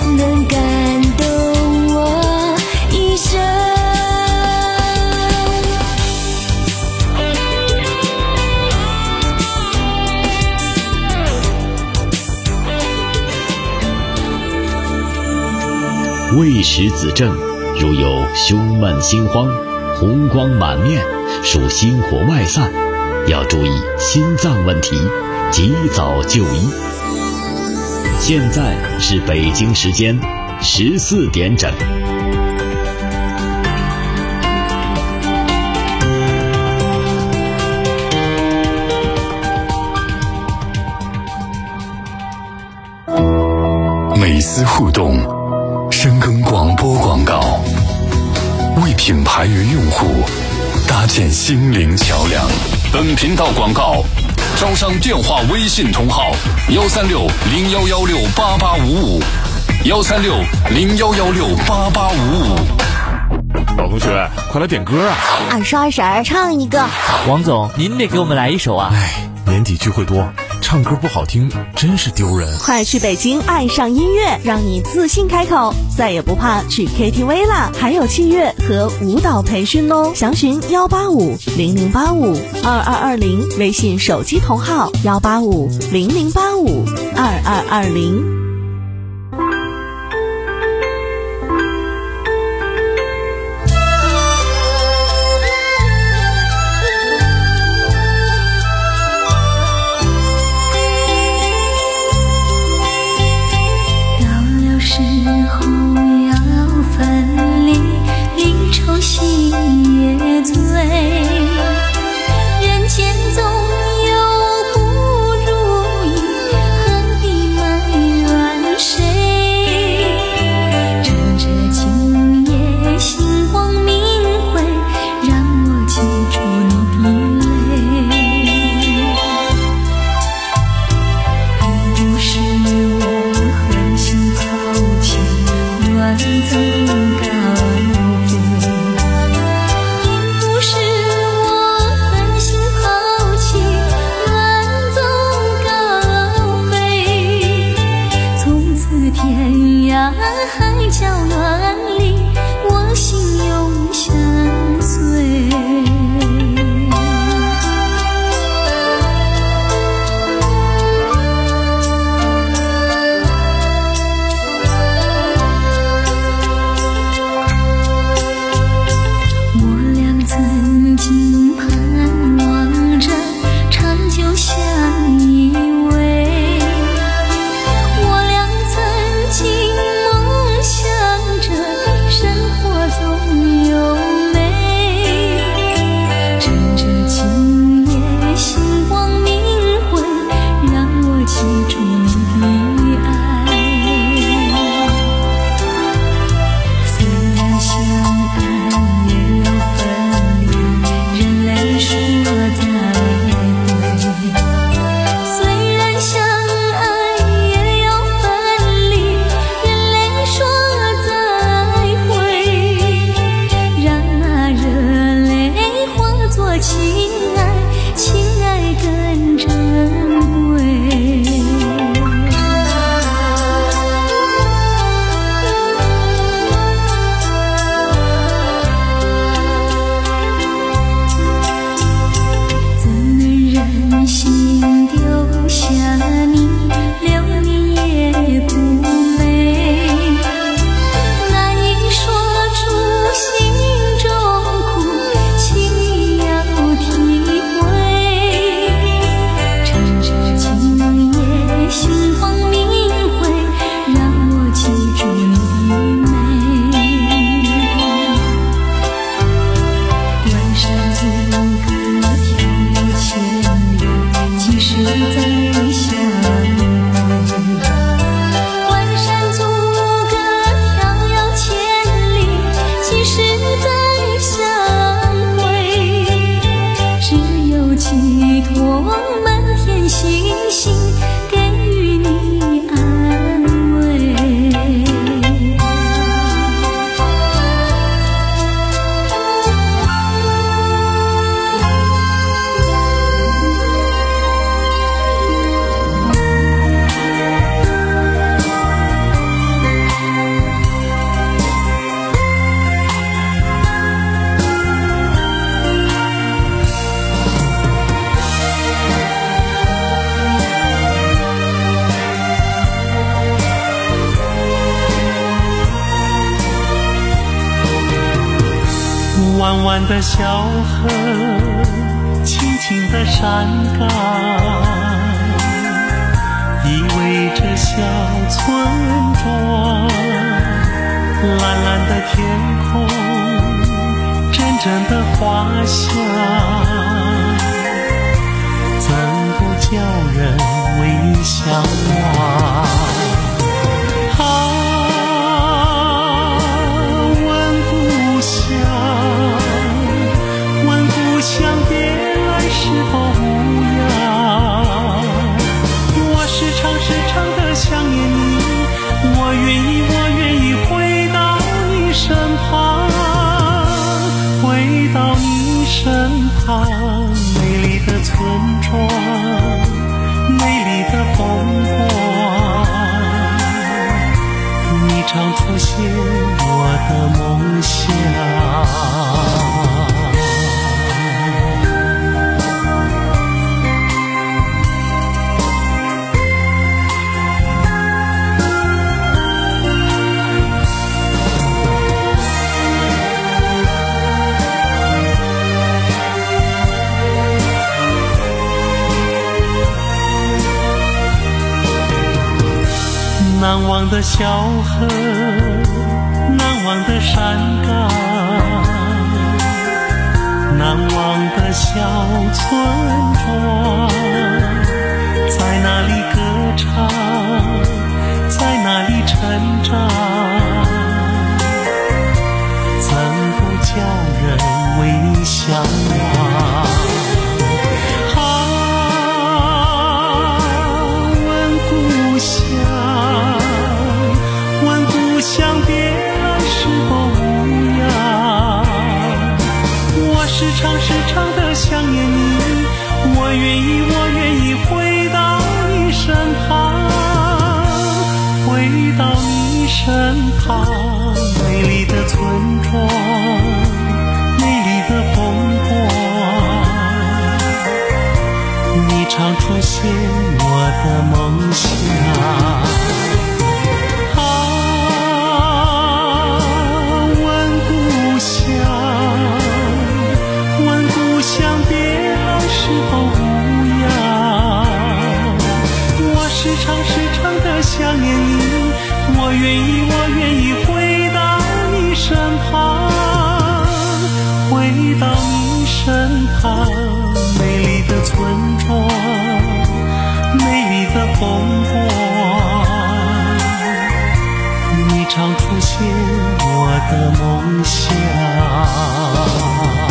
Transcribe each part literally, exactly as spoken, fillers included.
能感动我一生。 未识子正，如有胸闷心慌、红光满面，属心火外散，要注意心脏问题，及早就医。现在是北京时间十四点整。 每丝互动，深耕广播广告，为品牌与用户搭建心灵桥梁。本频道广告招商电话微信同号幺三六零幺幺六八八五五幺三六零幺幺六八八五五。 老同学，快来点歌啊！ 二十二婶儿唱一个。 王总，您得给我们来一首啊！ 哎，年底聚会多，唱歌不好听真是丢人。 快去北京爱上音乐，让你自信开口，再也不怕去 K T V 啦！还有器乐和舞蹈培训哦，详询幺八五零零八五二二二零，微信手机同号幺八五零零八五二二二零。 我俩曾经梦想着弯弯的小河，轻轻的山岗，依偎着小村庄。蓝蓝的天空，阵阵的花香，怎不叫人为你向往？啊，问故乡，问故乡别来是否无恙？我时常时常的想念你，我愿意我愿意回到你身旁，回到你身旁。美丽的村庄，美丽的风光，你常出现我的梦乡。难忘的小河，难忘的山岗，难忘的小村庄，在哪里歌唱，在哪里成长，怎不叫人为你向往？想别来是否无恙？我时常时常的想念你，我愿意我愿意回到你身旁，回到你身旁。美丽的村庄，美丽的风光，你常出现我的梦乡。想念你，我愿意我愿意回到你身旁，回到你身旁。美丽的村庄，美丽的风光，你常出现我的梦乡。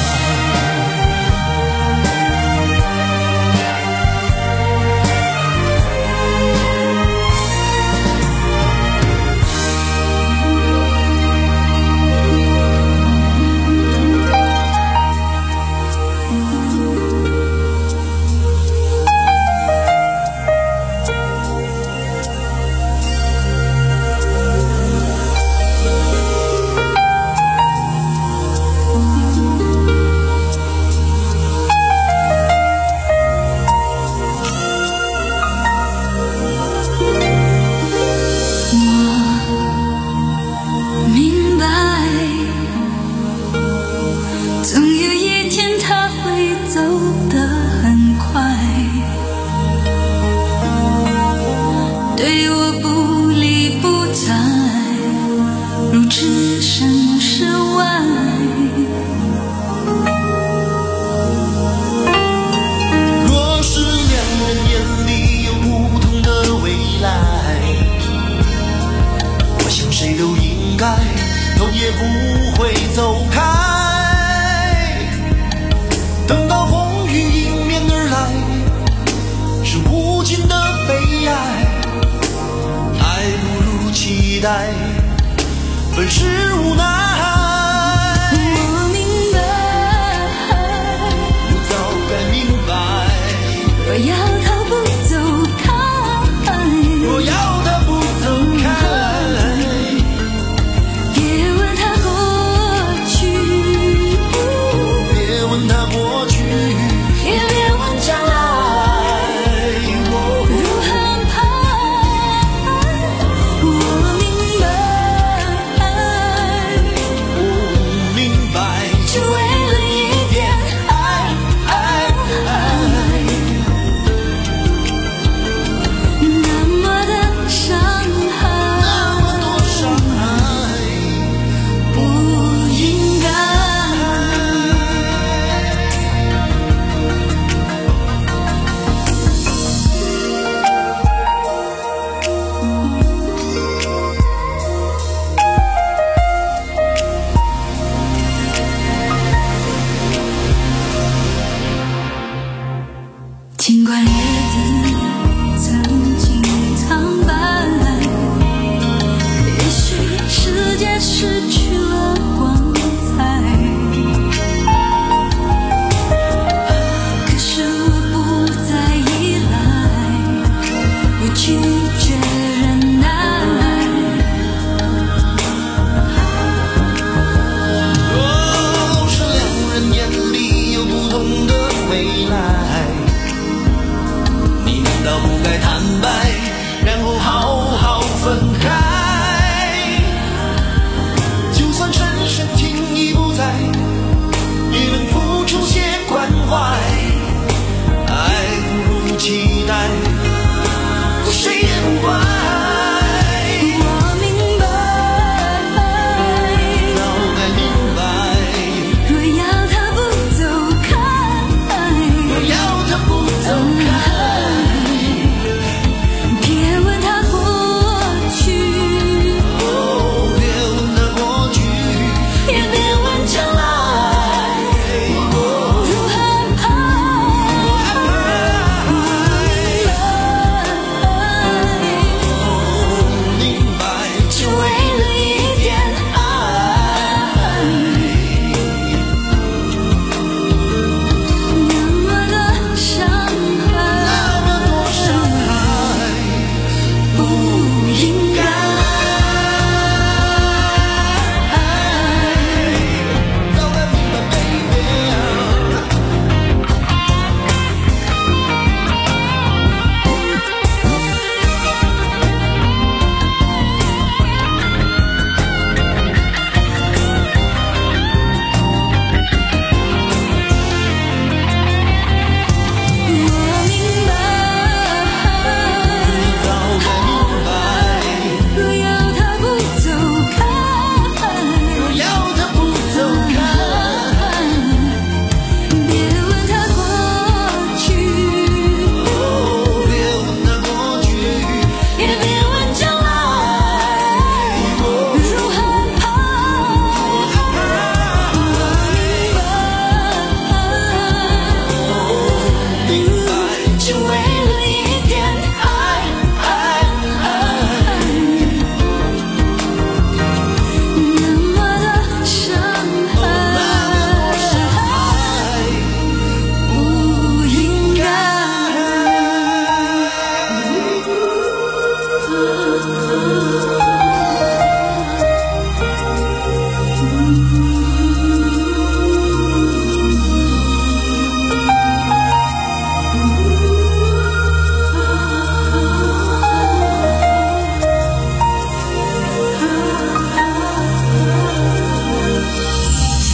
本是无奈， 我明白， 我早该明白， 若要逃不走开， 若要逃不走开， 别问他过去， 别问他过去， 也别问将来如何安排。我明白。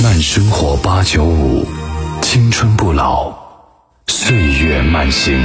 慢生活八九五，青春不老，岁月慢行。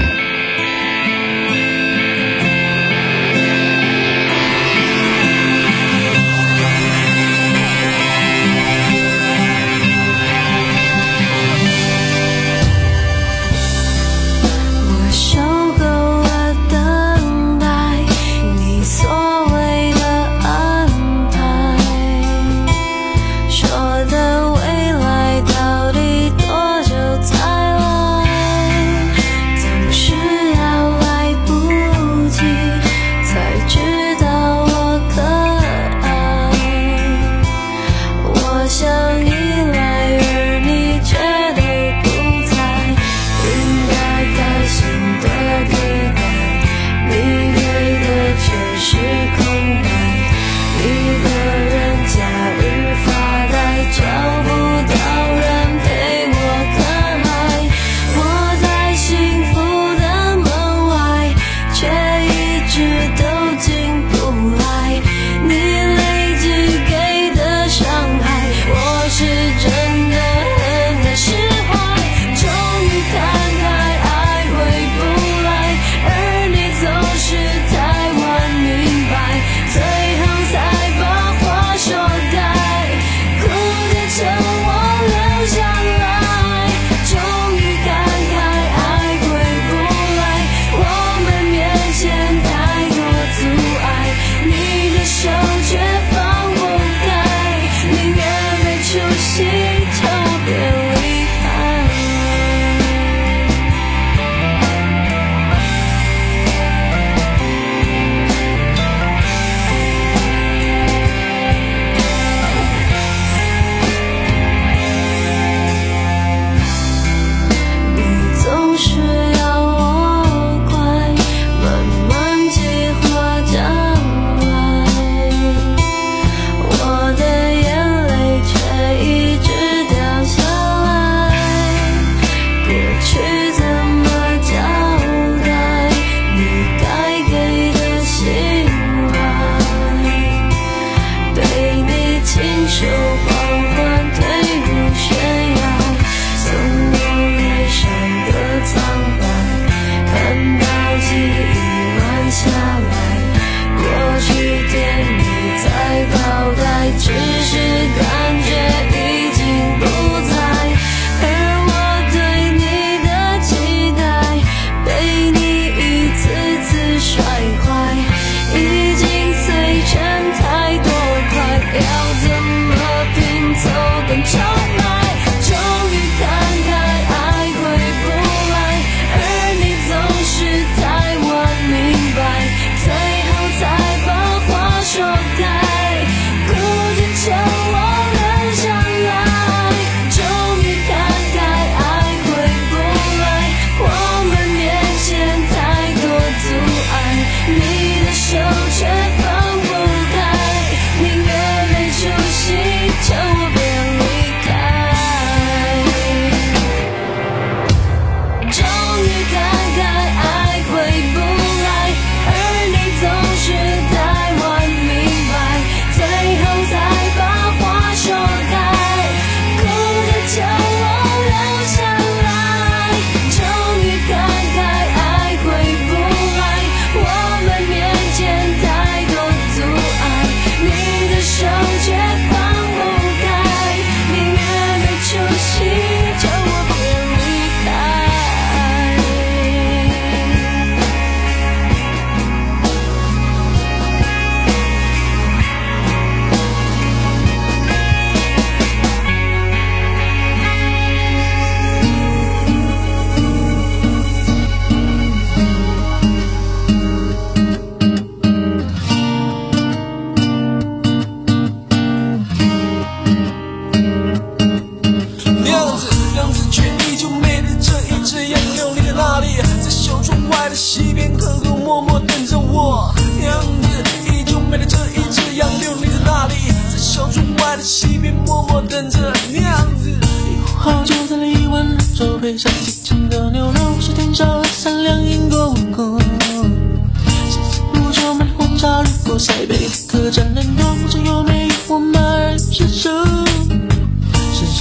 西边河口默默等着我，样子依旧美的这一只杨柳，你在哪里？在小村外的西边默默等着，样子。以后好久在了一碗热粥，配上清清的牛肉，是天上三两银过问过。谢谢不久买黄茶路过塞北，客栈人多，不知有没有我们二人手。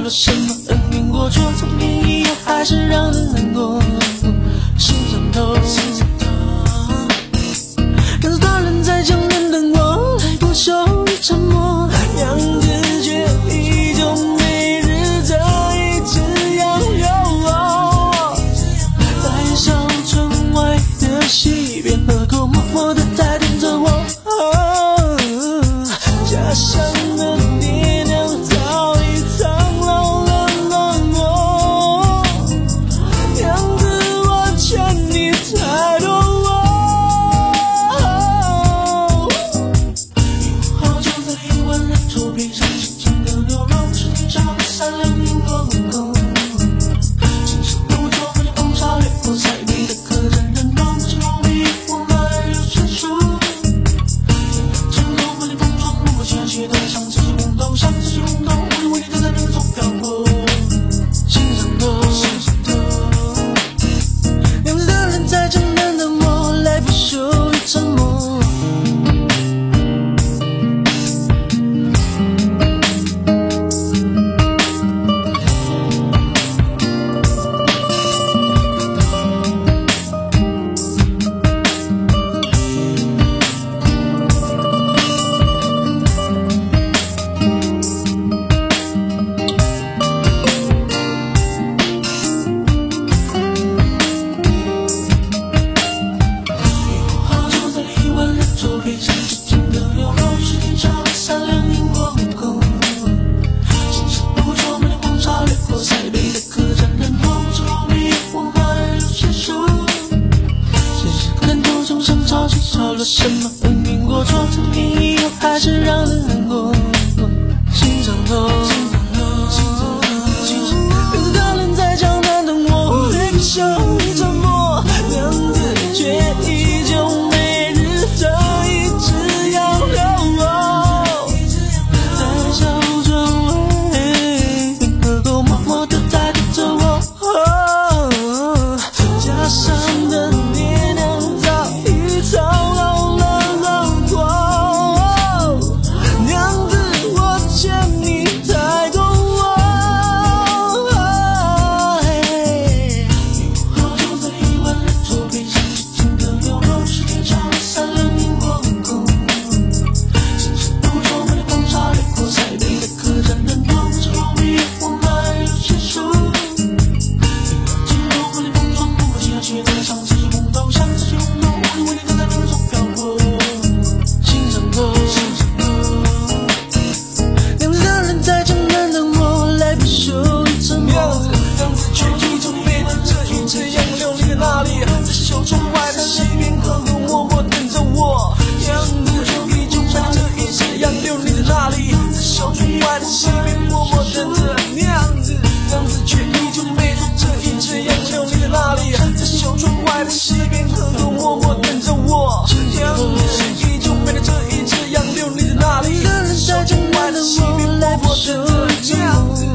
了什么恩怨过错，从天以后还是让人难过。心上头，心上头，更多人在讲人等我，来不羞于沉默，样子却依旧每日这一只羊有我，在小村外的溪边河口默默地在等着我。家乡的爹娘早已苍老了冷漠，样子我欠你太多。有好酒在一碗热粥，配上新鲜的牛肉，是天上的善良因果无垢。青石不做不就风沙掠过塞北的客栈人多，不是容易我们有成熟。许多像这些红豆，像这些红豆，我以为你在那中漂泊。心上头，心上头，样子的人在江南等我，来不羞于沉默。少了什么恩怨过错，从天以后还是让人难过。心上头，心上头，心上头，有的人在江南等我，来不羞于沉默，样子却依旧每日这一只羊有我，在小村外河口默默地在等着我。家乡的爹娘早已苍老了冷漠，娘子我欠你太多。有好酒在一碗热粥，配上新鲜的牛肉，是天上的善良因果无垢。青石不做美的风沙掠过塞北的客栈人多，不是容易我们有些熟。许多像这些红豆，像这些红豆，我以为你在那中漂泊。心上头，心上头，样子的人在江南等我，来不羞于沉默。样子，样子却依旧没能这一只羊流离在哪里？在小村外的溪边河口默默等着我。样子却依旧没能这一只羊流离在哪里？在小村外的溪边默默等着娘子，样子却依旧没能这一只羊流离在哪里？在小村外的溪边河口默默等着我，样子依旧没能这一只羊流离在哪里？在小村外的溪边默默等着娘子。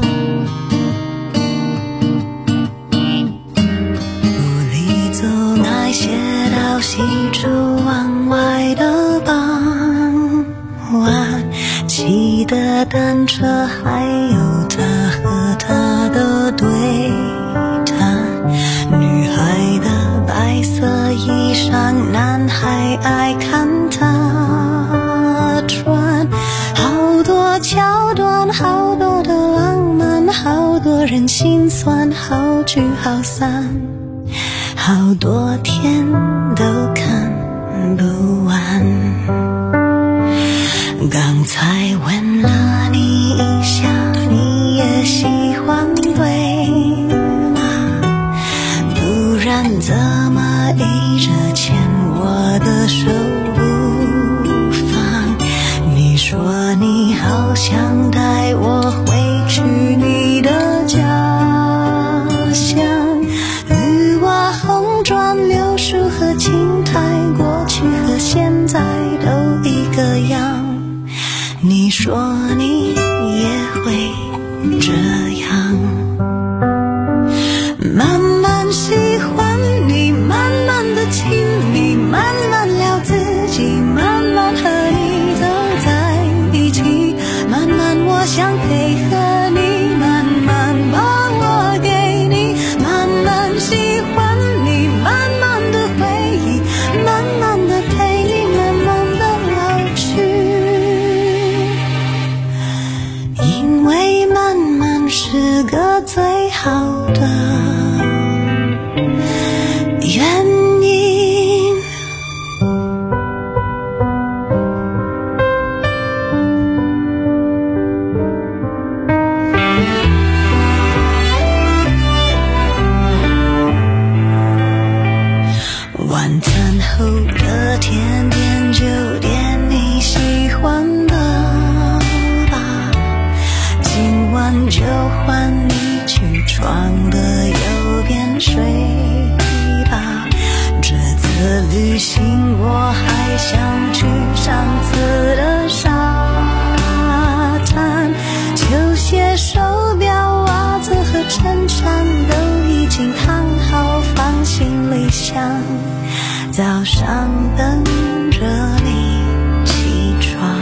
雾里走那些到西出望外的傍晚，骑的单车还有他和他的对谈，女孩的白色衣裳，男孩爱看她穿，好多桥段，好多的浪漫，好多人心酸，好聚好散，好多天都看不完。刚才问了你一下，你也喜欢对吗？不然怎么一直牵我的手不放？你说你好想带我回去你的家乡，绿瓦红砖柳树和青苔，过去和现在都一个样。你说你也会这样，慢慢喜欢你，慢慢的亲密，慢慢聊自己，慢慢和你走在一起，慢慢好的原因。晚餐后的甜点就点你喜欢的吧，今晚就换你起床的右边睡吧。这次旅行我还想去上次的沙滩，球鞋、手表、袜子和衬衫都已经烫好放行李箱，早上等着你起床。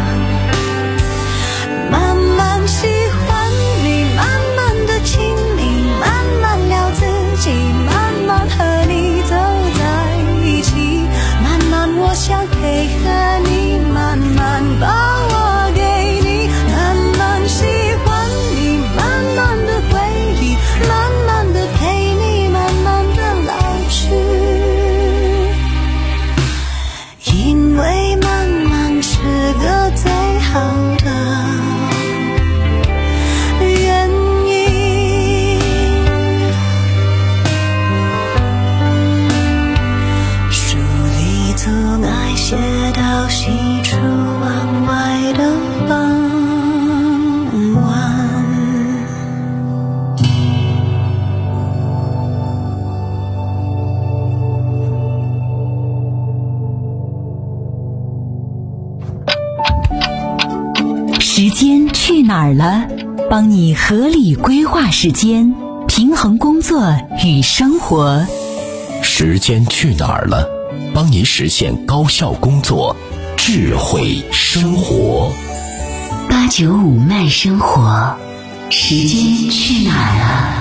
慢慢喜欢你，慢慢的亲你，慢慢聊自己，慢慢和你走在一起，慢慢我想配合你，慢慢把我给你，慢慢喜欢你，慢慢的回忆，慢慢的陪你，慢慢的老去。因为慢慢是个最好的原因。书里总爱写到喜出望外的傍晚。 时间去哪儿了？帮你合理规划时间，平衡工作与生活。 时间去哪儿了？帮您实现高效工作，智慧生活。 八九五慢生活，时间去哪儿了？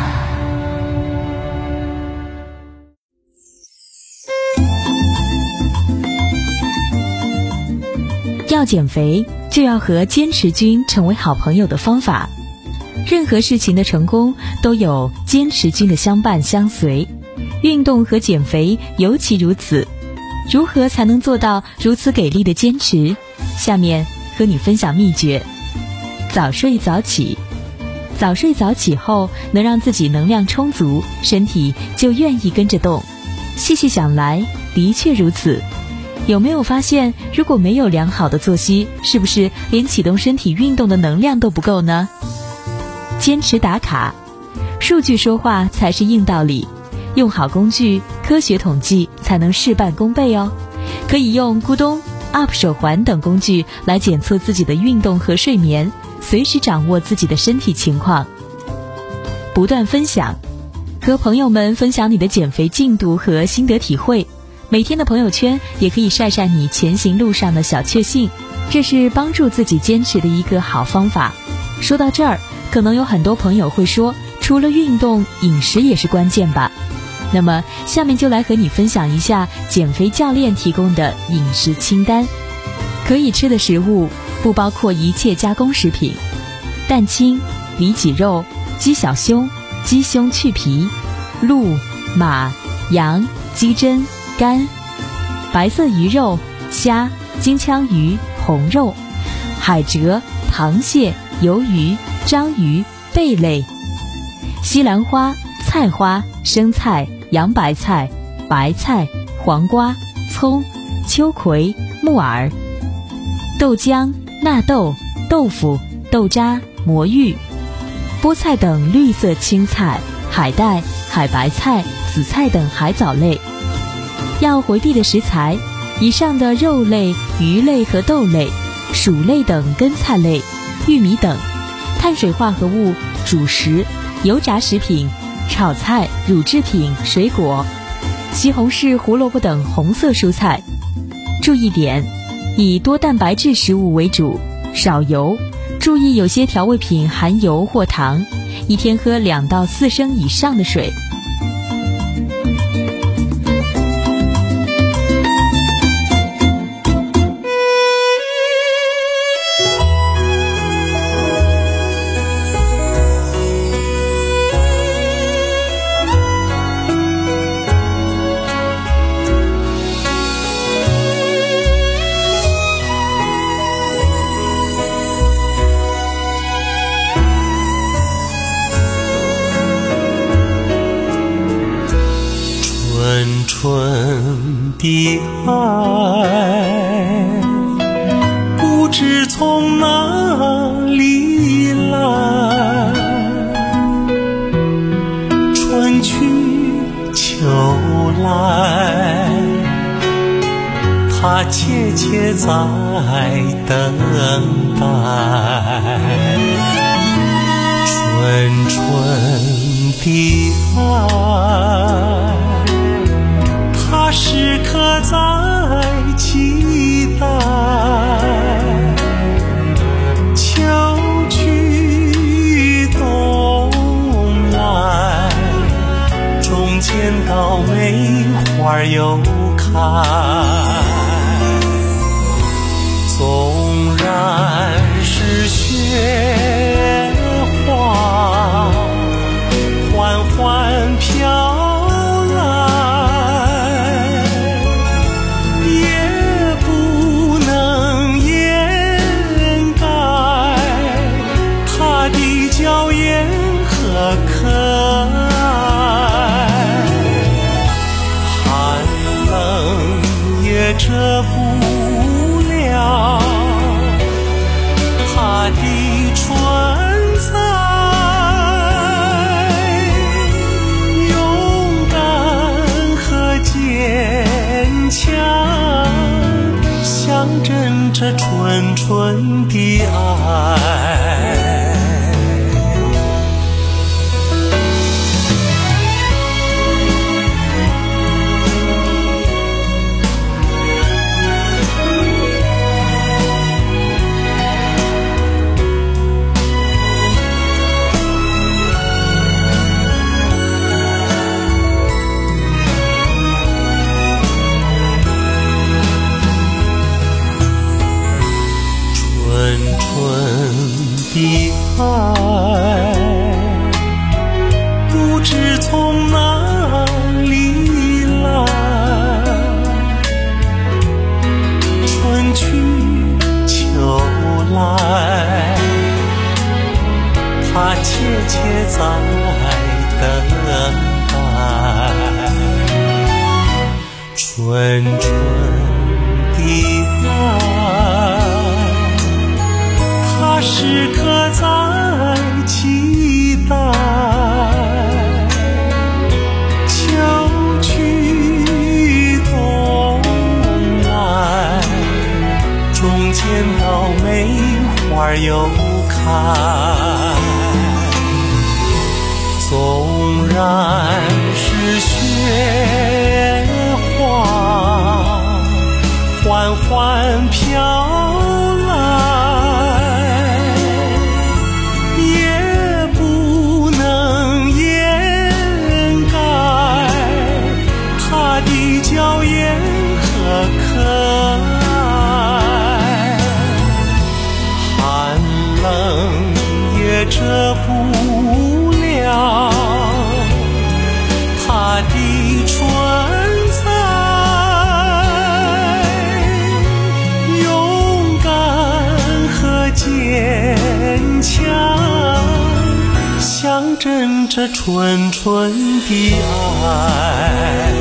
要减肥，就要和坚持君成为好朋友的方法。任何事情的成功都有坚持君的相伴相随，运动和减肥尤其如此。如何才能做到如此给力的坚持？下面和你分享秘诀。早睡早起，早睡早起后能让自己能量充足，身体就愿意跟着动。细细想来，的确如此。有没有发现，如果没有良好的作息，是不是连启动身体运动的能量都不够呢？坚持打卡，数据说话才是硬道理，用好工具，科学统计才能事半功倍哦。可以用咕咚、U P 手环等工具来检测自己的运动和睡眠，随时掌握自己的身体情况。不断分享，和朋友们分享你的减肥进度和心得体会。每天的朋友圈也可以晒晒你前行路上的小确幸，这是帮助自己坚持的一个好方法。说到这儿，可能有很多朋友会说，除了运动，饮食也是关键吧？那么下面就来和你分享一下减肥教练提供的饮食清单。可以吃的食物不包括一切加工食品，蛋清、里脊肉、鸡小胸、鸡胸去皮、鹿、马、羊、鸡胗、肝、白色鱼肉、虾、金枪鱼、红肉、海蜇、螃蟹、鱿鱼、章鱼、贝类、西兰花、菜花、生菜、洋白菜、白菜、黄瓜、葱、秋葵、木耳、豆浆、纳豆、豆腐、豆渣、魔芋、菠菜等绿色青菜、海带、海白菜、紫菜等海藻类。要回避的食材，以上的肉类、鱼类和豆类、薯类等根菜类、玉米等；碳水化合物、主食、油炸食品、炒菜、乳制品、水果、西红柿、胡萝卜等红色蔬菜。注意点，以多蛋白质食物为主，少油，注意有些调味品含油或糖，一天喝两到四升以上的水。 爱，不知从哪里来，春去秋来，他切切在等待。纯纯的爱，他时刻在期待。秋去冬来，中间到梅花又开。纵然是雪花缓缓飘来，也不能掩盖它的娇艳和可爱。寒冷也遮不了它的存在，勇敢和坚强象征着纯纯的爱。的爱，不知从哪里来，春去秋来，它切切在等待。纯纯的爱，他时刻在期待。秋去冬来，中间到梅花又开。纵然是雪花缓缓飘来，也不能掩盖它的娇艳和可爱。寒冷也遮不了它的存在，勇敢和坚强象征着纯纯的爱。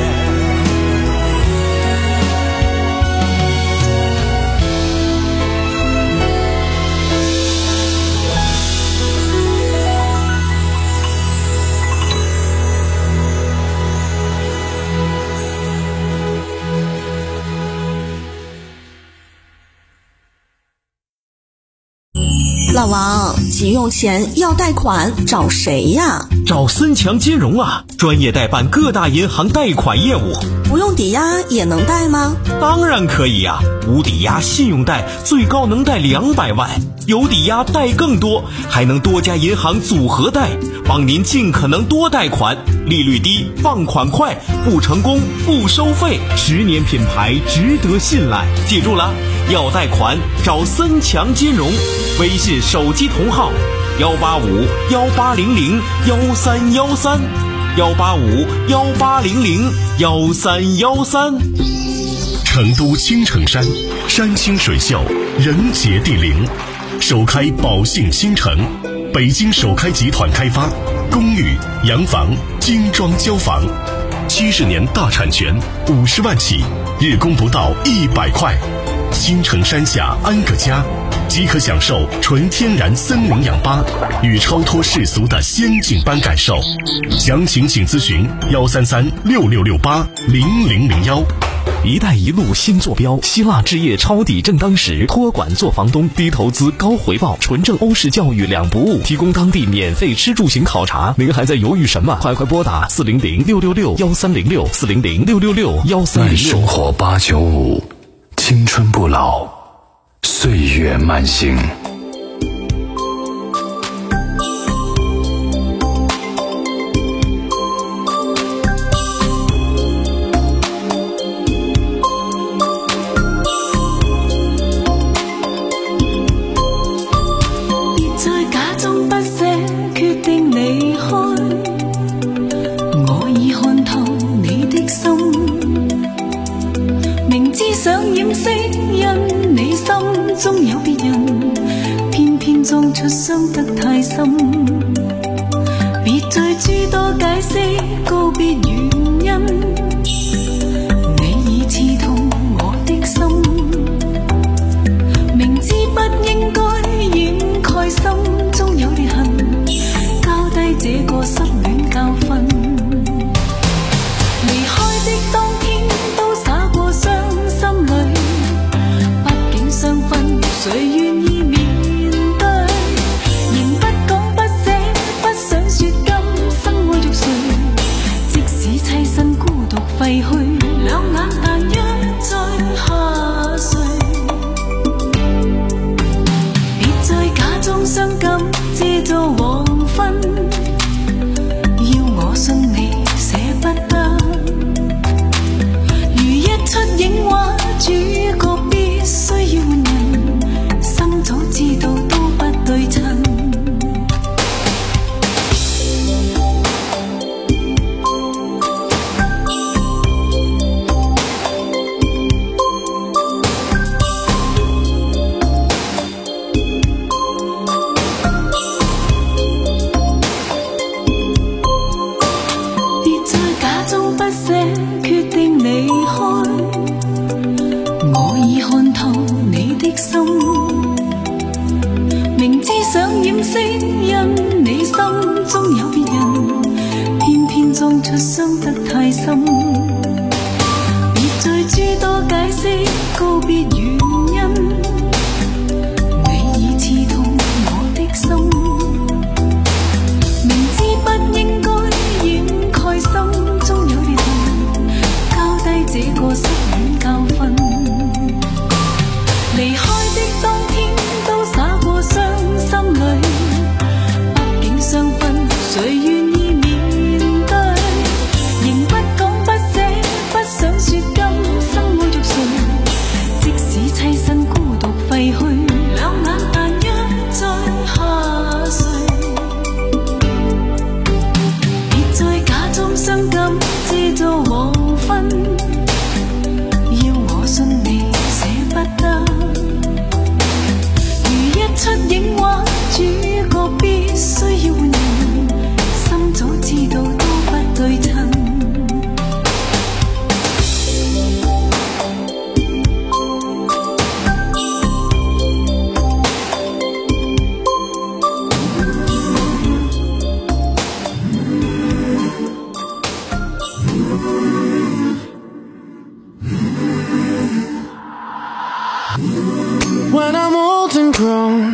老王，急用钱要贷款找谁呀？ 找森强金融啊，专业代办各大银行贷款业务。 不用抵押也能贷吗？ 当然可以呀、啊，无抵押信用贷最高能贷两百万，有抵押贷更多，还能多家银行组合贷，帮您尽可能多贷款，利率低，放款快，不成功不收费，十年品牌值得信赖。记住了，要贷款找森强金融，微信手机同号幺八五幺八零零幺三幺三幺八五幺八零零幺三幺三。 成都青城山，山清水秀，人杰地灵，首开宝信新城，北京首开集团开发公寓、洋房、精装交房， 七十年大产权，五十万起，日供不到一百块。青城山下安个家，即可享受纯天然森林氧吧与超脱世俗的仙境般感受。详情请咨询幺三三六六六八零零零幺。 一带一路新坐标，希腊置业抄底正当时，托管做房东，低投资高回报，纯正欧式教育两不误，提供当地免费吃住行考察。您还在犹豫什么？快快拨打四零零六六六幺三零六四零零六六六幺三零六。 慢生活八九五，青春不老，岁月慢行。 中有別人，偏偏裝出傷得太深。別再諸多解釋告別原因，你已刺痛我的心。明知不應該掩蓋心中有裂痕，交低這個失戀教訓。離開的當天都灑過傷心淚。相分，誰願意面對？仍不講不捨，不想說今生愛着誰。即使棲身孤獨廢墟，兩眼但一再下垂。別再假裝傷感，借助黃昏，要我信你捨不得。如一出影畫，主角必須要換人，心早知道都不對稱。別再假裝不捨，決定離開。我已看透你的心，明知想掩飾，因你心中有別人，偏偏裝出傷得太深。別再諸多解釋告別原因，你已刺痛我的心。明知不應該掩蓋心中有裂痕，交低這個失戀教訓。離開的當天都灑過傷心淚，畢竟相分，誰願意面對？仍不講不捨，不想說今生愛着誰。即使棲身孤獨廢墟，兩眼但一再下垂。別再假裝傷感，借助黃昏，要我信你捨不得。出影畫，主角必須要換人，心早知道都不對稱。 When I'm old and grown,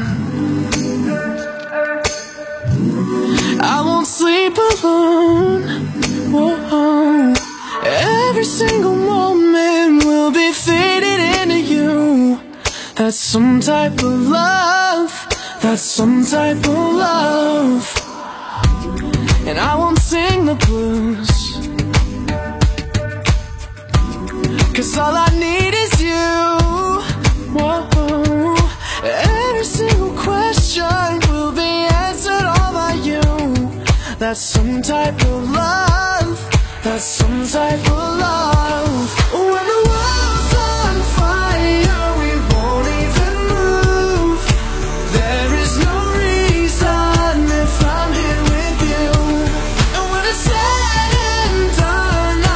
I won't sleep alone. Whoa. Every single moment will be faded into you. That's some type of love. That's some type of love. And I won't sing the blues, 'cause all I need is you. Whoa. Every single question will be answered all by you. That's some type of love. That's some type of love. When the world's on fire, we won't even move. There is no reason if I'm here with you. And when it's said and done,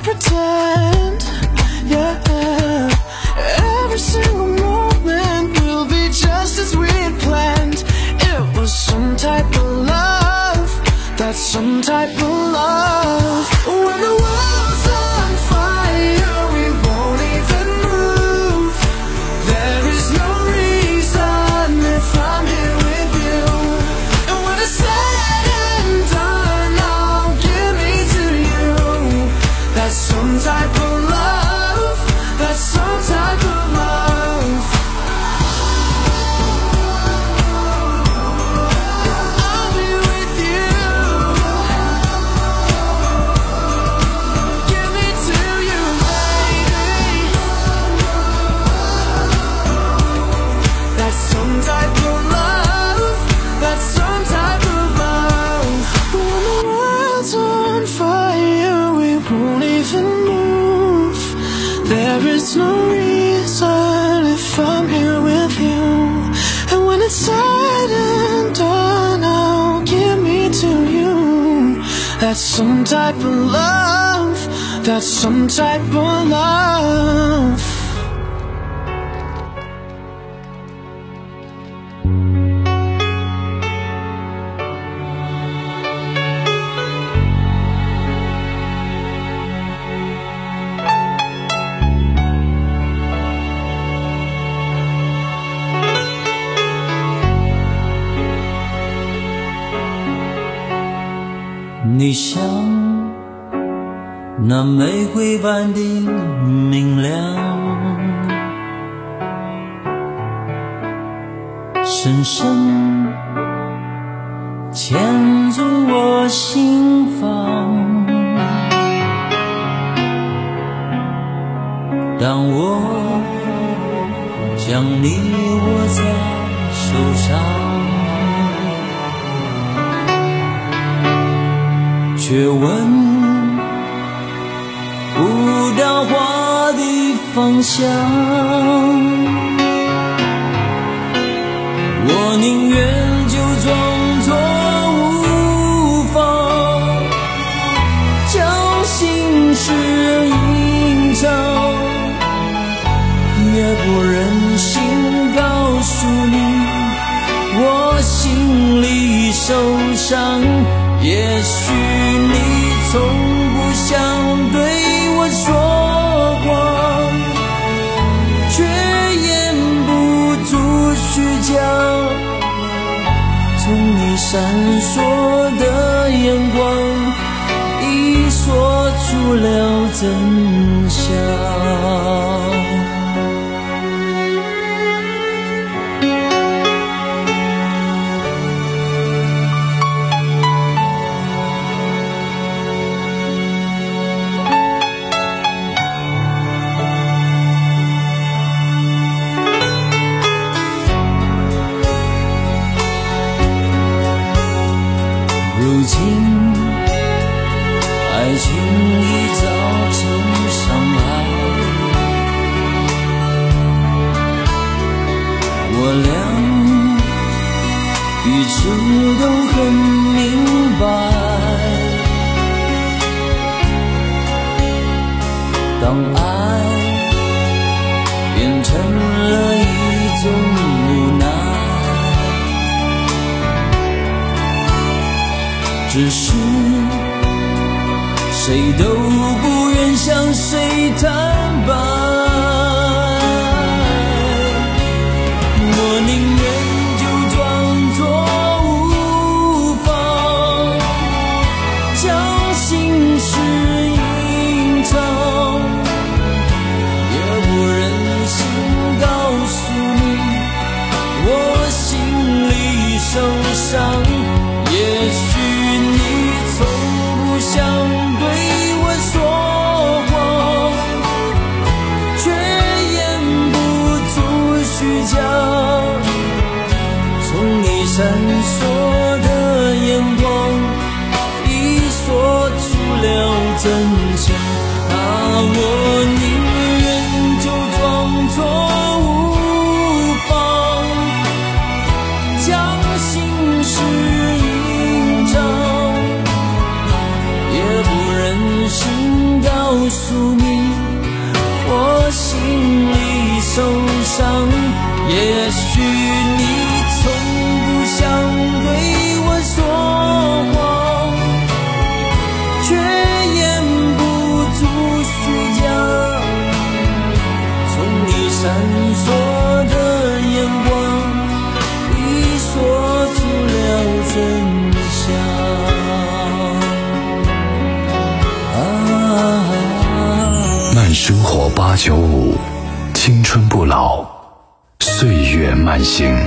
pretend, yeah. Every single moment will be just as we had planned. It was some type of love, that's some type of love. When the world's on fire, we won't even move. There is no reason if I'm here with you. And when it's said and done, I'll give me to you. That's some type of love, that's some type of love. I'll be with you. Give me to you, baby. That's some type of love, that's some type of love. When the world's on fire, we won't even move. There is no reason if I'm here with you. And when it's said and done, I'll give me to you. That's some type of love, that's some type of love. 你像那玫瑰般的明亮，深深牵住我心房。当我将你握在手上，却闻不到花的芳香，我宁愿就装作无妨，将心事隐藏，也不忍心告诉你我心里受伤。也许你从不想对我说谎，却掩不住虚假，从你闪烁的眼光已说出了真相。如今爱情已造成伤害，我俩彼此都很明白，当爱变成了一种无奈，只是谁都不愿向谁坦白，我宁愿就装作无妨，将心事隐藏，也不忍心告诉你我心里受伤。也许你从不想对我说谎， 慢生活八九五，青春不老，岁月慢行。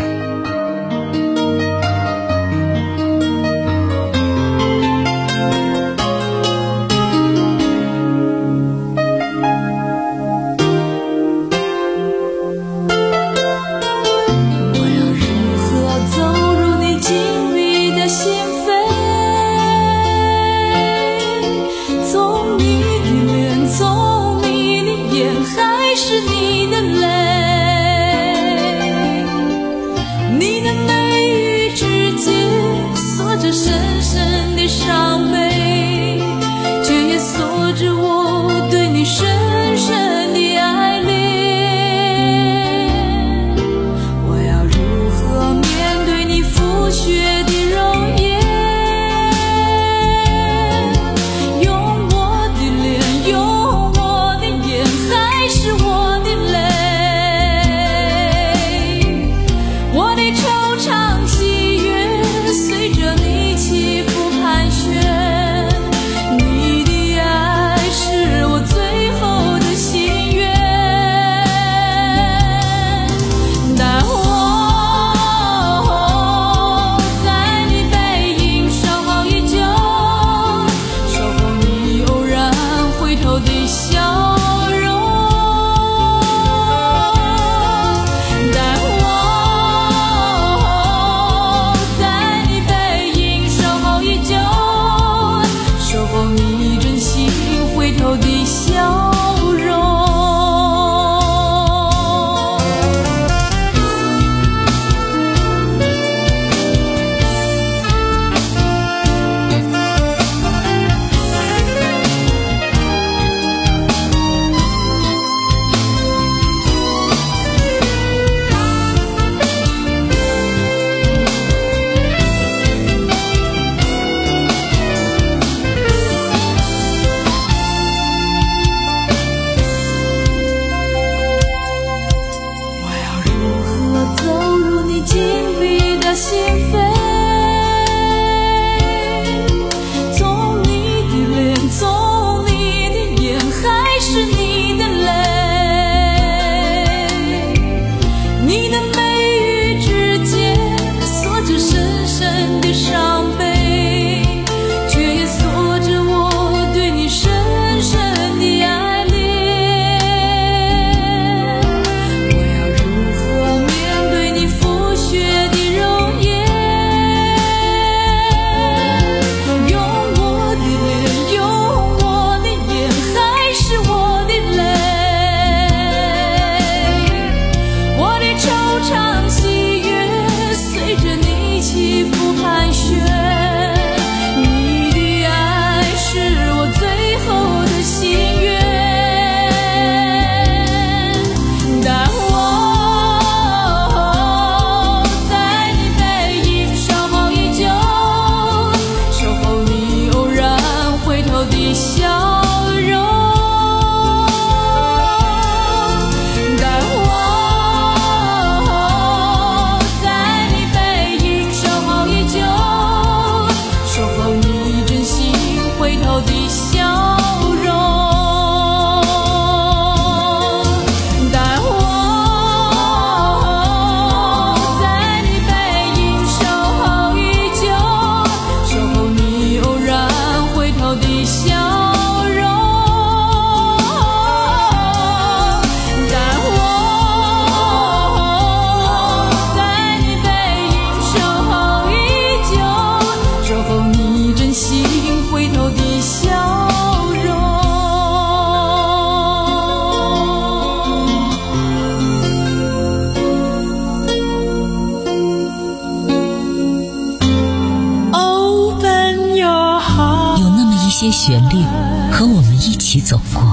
些旋律和我们一起走过，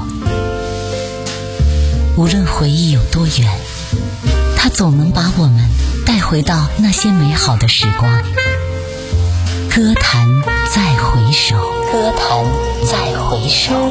无论回忆有多远，它总能把我们带回到那些美好的时光。歌坛再回首，歌坛再回首。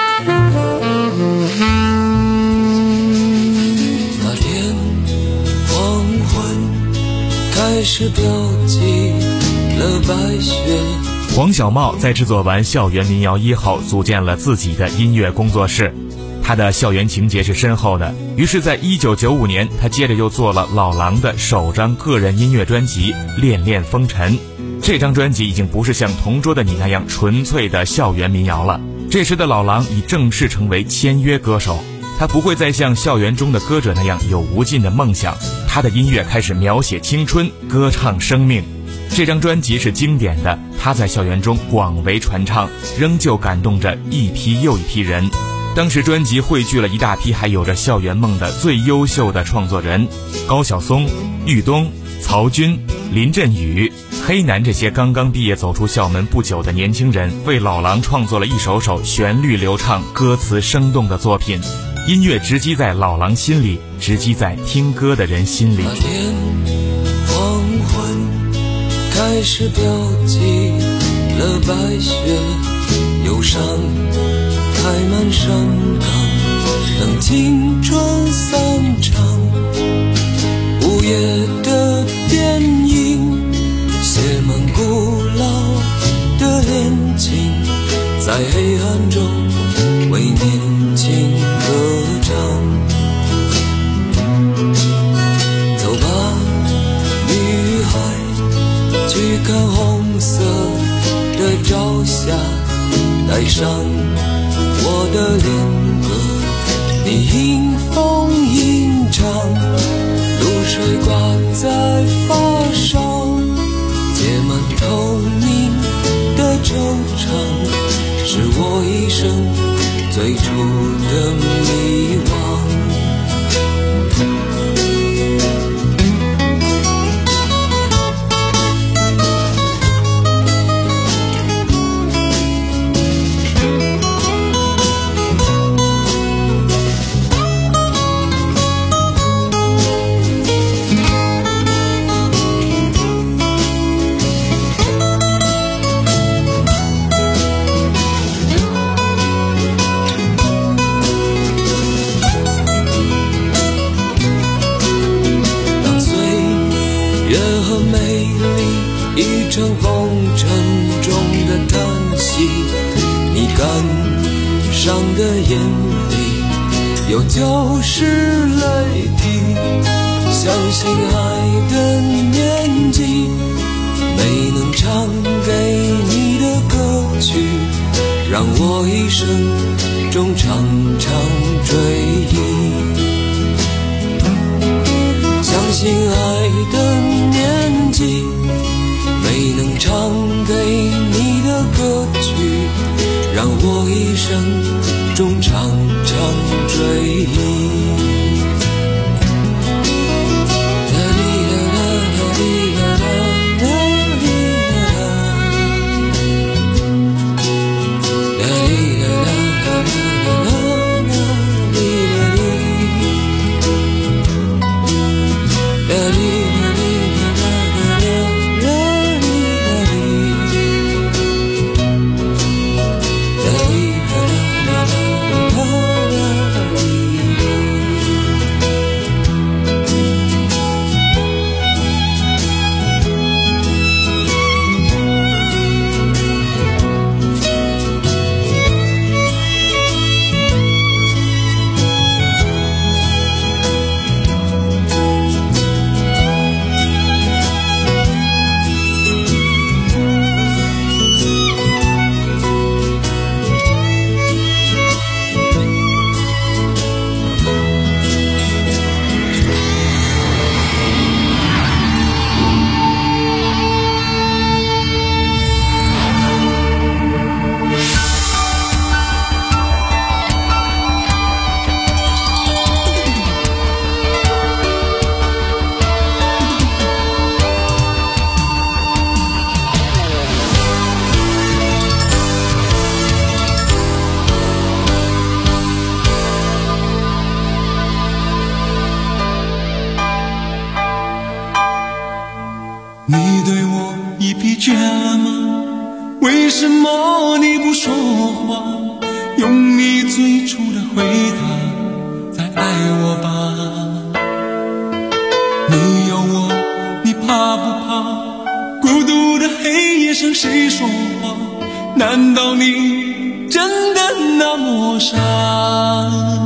那天黄昏开始飘起了白雪。 黄小茂在制作完《校园民谣一号》，组建了自己的音乐工作室。 他的校园情节是深厚的，于是在一九九五年他接着又做了老狼的首张个人音乐专辑《恋恋风尘》。这张专辑已经不是像同桌的你那样纯粹的校园民谣了，这时的老狼已正式成为签约歌手，他不会再像校园中的歌者那样有无尽的梦想，他的音乐开始描写青春，歌唱生命。这张专辑是经典的，他在校园中广为传唱，仍旧感动着一批又一批人。当时专辑汇聚了一大批还有着校园梦的最优秀的创作人，高晓松、豫东、曹军、林振宇、黑楠这些刚刚毕业走出校门不久的年轻人，为老狼创作了一首首旋律流畅、歌词生动的作品。音乐直击在老狼心里，直击在听歌的人心里。 那天黄昏开始标记了白雪，忧伤开满山岗，等青春散场。午夜的电影写满古老的恋情，在黑暗中为年轻歌唱。走吧，女孩，去看红色的朝霞，带上我的恋歌，你迎风吟唱，露水挂在发梢，结满透明的惆怅，是我一生最初的迷惘。一场风尘中的叹息，你感伤的眼里有旧时泪滴，相信爱的年纪，没能唱给你的歌曲，让我一生中常常追忆。相信爱的年纪，没能唱给你的歌曲，让我一生中常常追忆。 你对我已疲倦了吗？为什么你不说话？用你最初的回答再爱我吧。你有我，你怕不怕？孤独的黑夜向谁说话？难道你真的那么傻？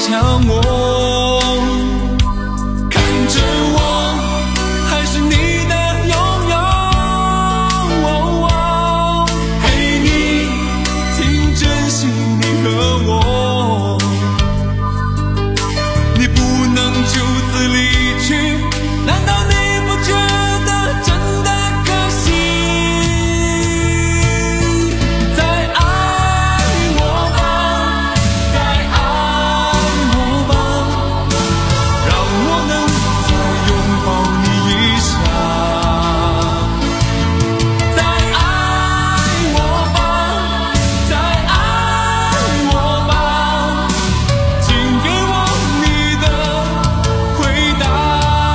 向我，看着我还是你的拥有。哦哦，嘿，你请珍惜你和我，你不能就此离去，难道你不觉得真的可惜？再爱我吧，再爱我吧，让我能再拥抱你一下。再爱我吧，再爱我吧，请给我你的回答。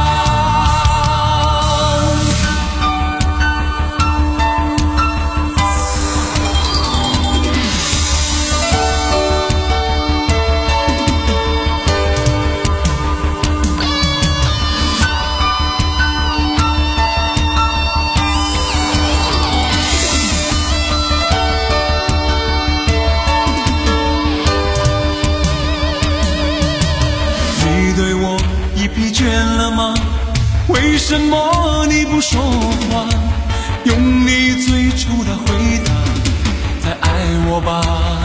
你对我已疲倦了吗？为什么你不说话？用你最初的回答，再爱我吧。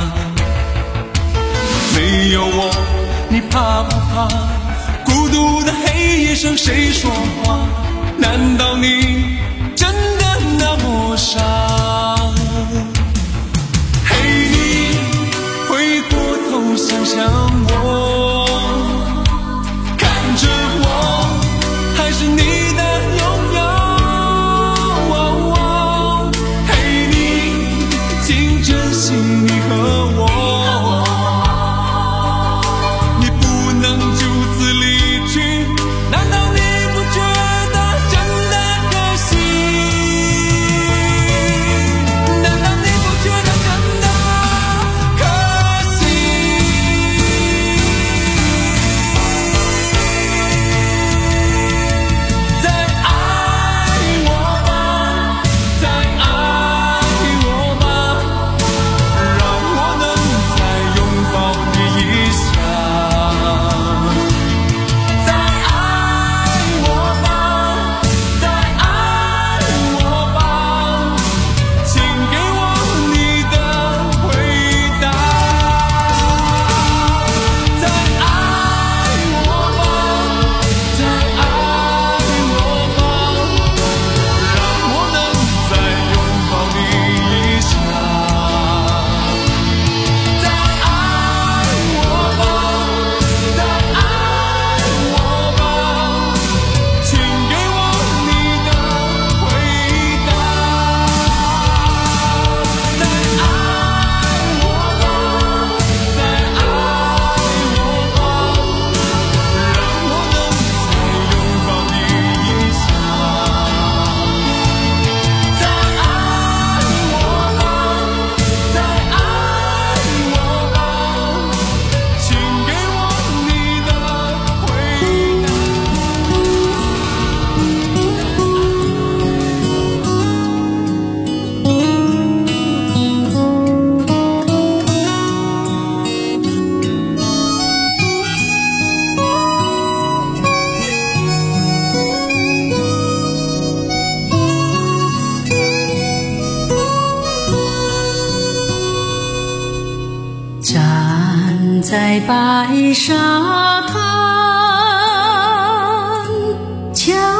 没有我，你怕不怕？孤独的黑夜上谁说话？难道你真的那么傻？嘿，你回过头想想我，看着我还是你的拥有。哦哦，嘿，你请珍惜你和我，你不能就此离去，难道你不觉得真的可惜？难道你不觉得真的可惜？再爱我吧，再爱我吧，让我能再拥抱你一下。再爱我吧，再爱我吧，请给我你的回答。再爱我吧，再爱我吧，让我能再拥抱你一下。再爱我吧，再爱我吧，请给我你的回答。再爱我吧，再爱我吧，让我能再拥抱你一下。再爱我吧，再爱我吧，请给我你的回答。 站在白沙滩，瞧